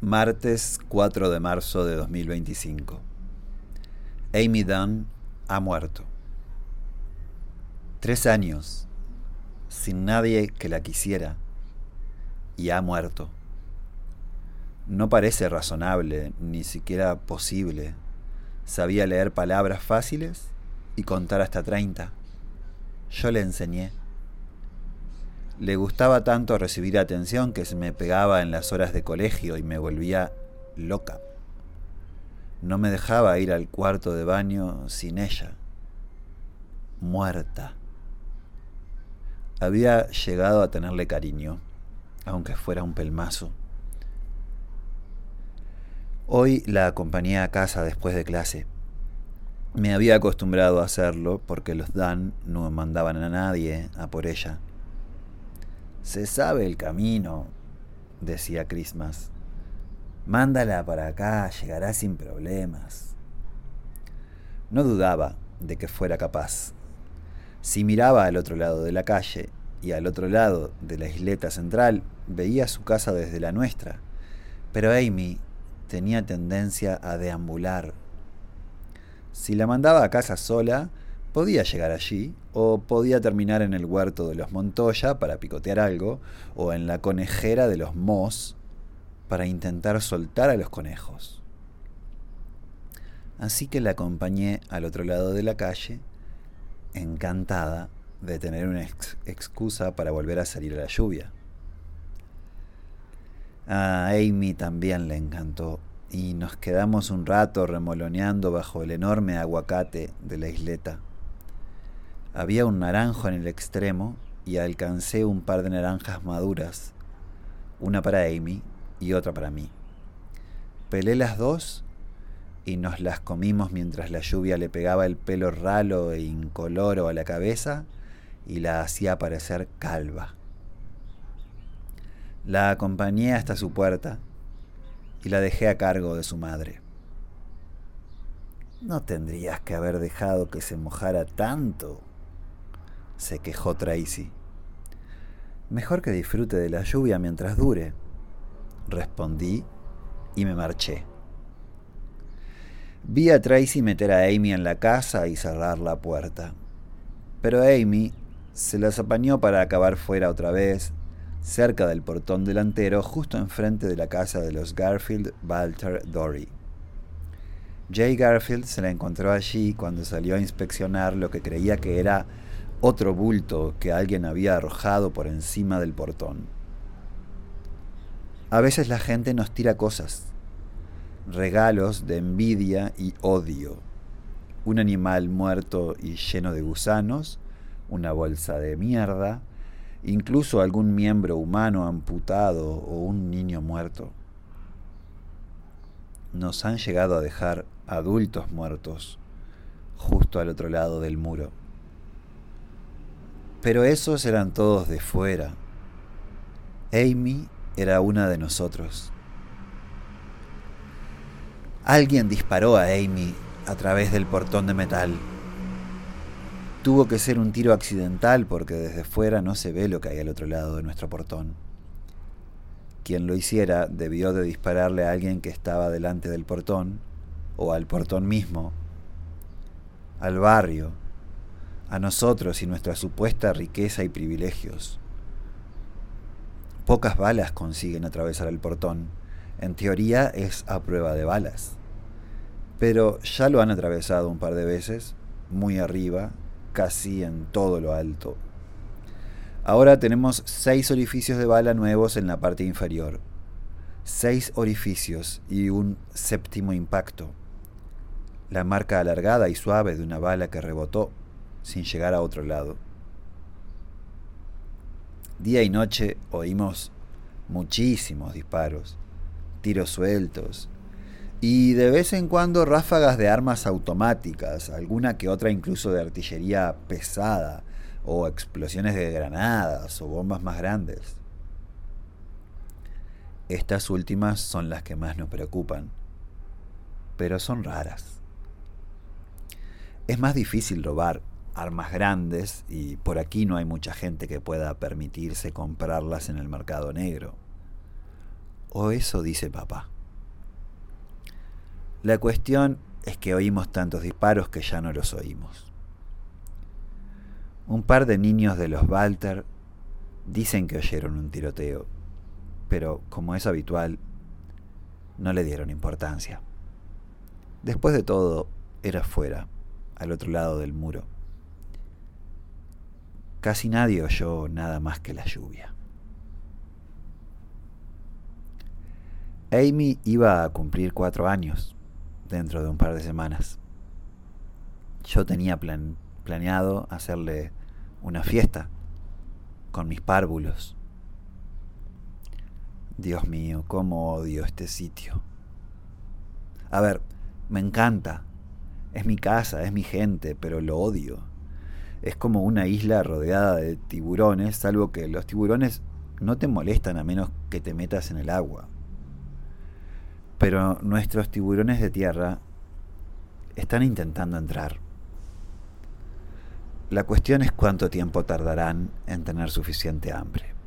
Martes 4 de marzo de 2025. Amy Dunn ha muerto. 3 años, sin nadie que la quisiera, y ha muerto. No parece razonable, ni siquiera posible. Sabía leer palabras fáciles y contar hasta 30. Yo le enseñé. Le gustaba tanto recibir atención que se me pegaba en las horas de colegio y me volvía loca. No me dejaba ir al cuarto de baño sin ella. Muerta. Había llegado a tenerle cariño, aunque fuera un pelmazo. Hoy la acompañé a casa después de clase. Me había acostumbrado a hacerlo porque los Dunn no mandaban a nadie a por ella. Se sabe el camino, decía Christmas. Mándala para acá, llegará sin problemas. No dudaba de que fuera capaz. Si miraba al otro lado de la calle y al otro lado de la isleta central, veía su casa desde la nuestra. Pero Amy tenía tendencia a deambular. Si la mandaba a casa sola, podía llegar allí, o podía terminar en el huerto de los Montoya para picotear algo, o en la conejera de los Moss para intentar soltar a los conejos. Así que la acompañé al otro lado de la calle, encantada de tener una excusa para volver a salir a la lluvia. A Amy también le encantó, y nos quedamos un rato remoloneando bajo el enorme aguacate de la isleta. Había un naranjo en el extremo y alcancé un par de naranjas maduras, una para Amy y otra para mí. Pelé las dos y nos las comimos mientras la lluvia le pegaba el pelo ralo e incoloro a la cabeza y la hacía parecer calva. La acompañé hasta su puerta y la dejé a cargo de su madre. «No tendrías que haber dejado que se mojara tanto», se quejó Tracy. «Mejor que disfrute de la lluvia mientras dure», respondí y me marché. Vi a Tracy meter a Amy en la casa y cerrar la puerta. Pero Amy se las apañó para acabar fuera otra vez, cerca del portón delantero, justo enfrente de la casa de los Garfield Walter Dory. Jay Garfield se la encontró allí cuando salió a inspeccionar lo que creía que era otro bulto que alguien había arrojado por encima del portón. A veces la gente nos tira cosas, regalos de envidia y odio. Un animal muerto y lleno de gusanos, una bolsa de mierda, incluso algún miembro humano amputado o un niño muerto. Nos han llegado a dejar adultos muertos justo al otro lado del muro. Pero esos eran todos de fuera. Amy era una de nosotros. Alguien disparó a Amy a través del portón de metal. Tuvo que ser un tiro accidental porque desde fuera no se ve lo que hay al otro lado de nuestro portón. Quien lo hiciera debió de dispararle a alguien que estaba delante del portón, o al portón mismo, al barrio, a nosotros y nuestra supuesta riqueza y privilegios. Pocas balas consiguen atravesar el portón. En teoría es a prueba de balas. Pero ya lo han atravesado un par de veces, muy arriba, casi en todo lo alto. Ahora tenemos 6 orificios de bala nuevos en la parte inferior. 6 orificios y un séptimo impacto. La marca alargada y suave de una bala que rebotó sin llegar a otro lado. Día y noche oímos muchísimos disparos, tiros sueltos y de vez en cuando ráfagas de armas automáticas, alguna que otra incluso de artillería pesada o explosiones de granadas o bombas más grandes. Estas últimas son las que más nos preocupan, pero son raras. Es más difícil robar armas grandes y por aquí no hay mucha gente que pueda permitirse comprarlas en el mercado negro. O eso dice papá. La cuestión es que oímos tantos disparos que ya no los oímos. Un par de niños de los Walter dicen que oyeron un tiroteo, pero como es habitual, no le dieron importancia. Después de todo, era fuera, al otro lado del muro. Casi nadie oyó nada más que la lluvia. Amy iba a cumplir 4 años dentro de un par de semanas. Yo tenía planeado hacerle una fiesta con mis párvulos. Dios mío, cómo odio este sitio. A ver, me encanta. Es mi casa, es mi gente, pero lo odio. Es como una isla rodeada de tiburones, salvo que los tiburones no te molestan a menos que te metas en el agua. Pero nuestros tiburones de tierra están intentando entrar. La cuestión es cuánto tiempo tardarán en tener suficiente hambre.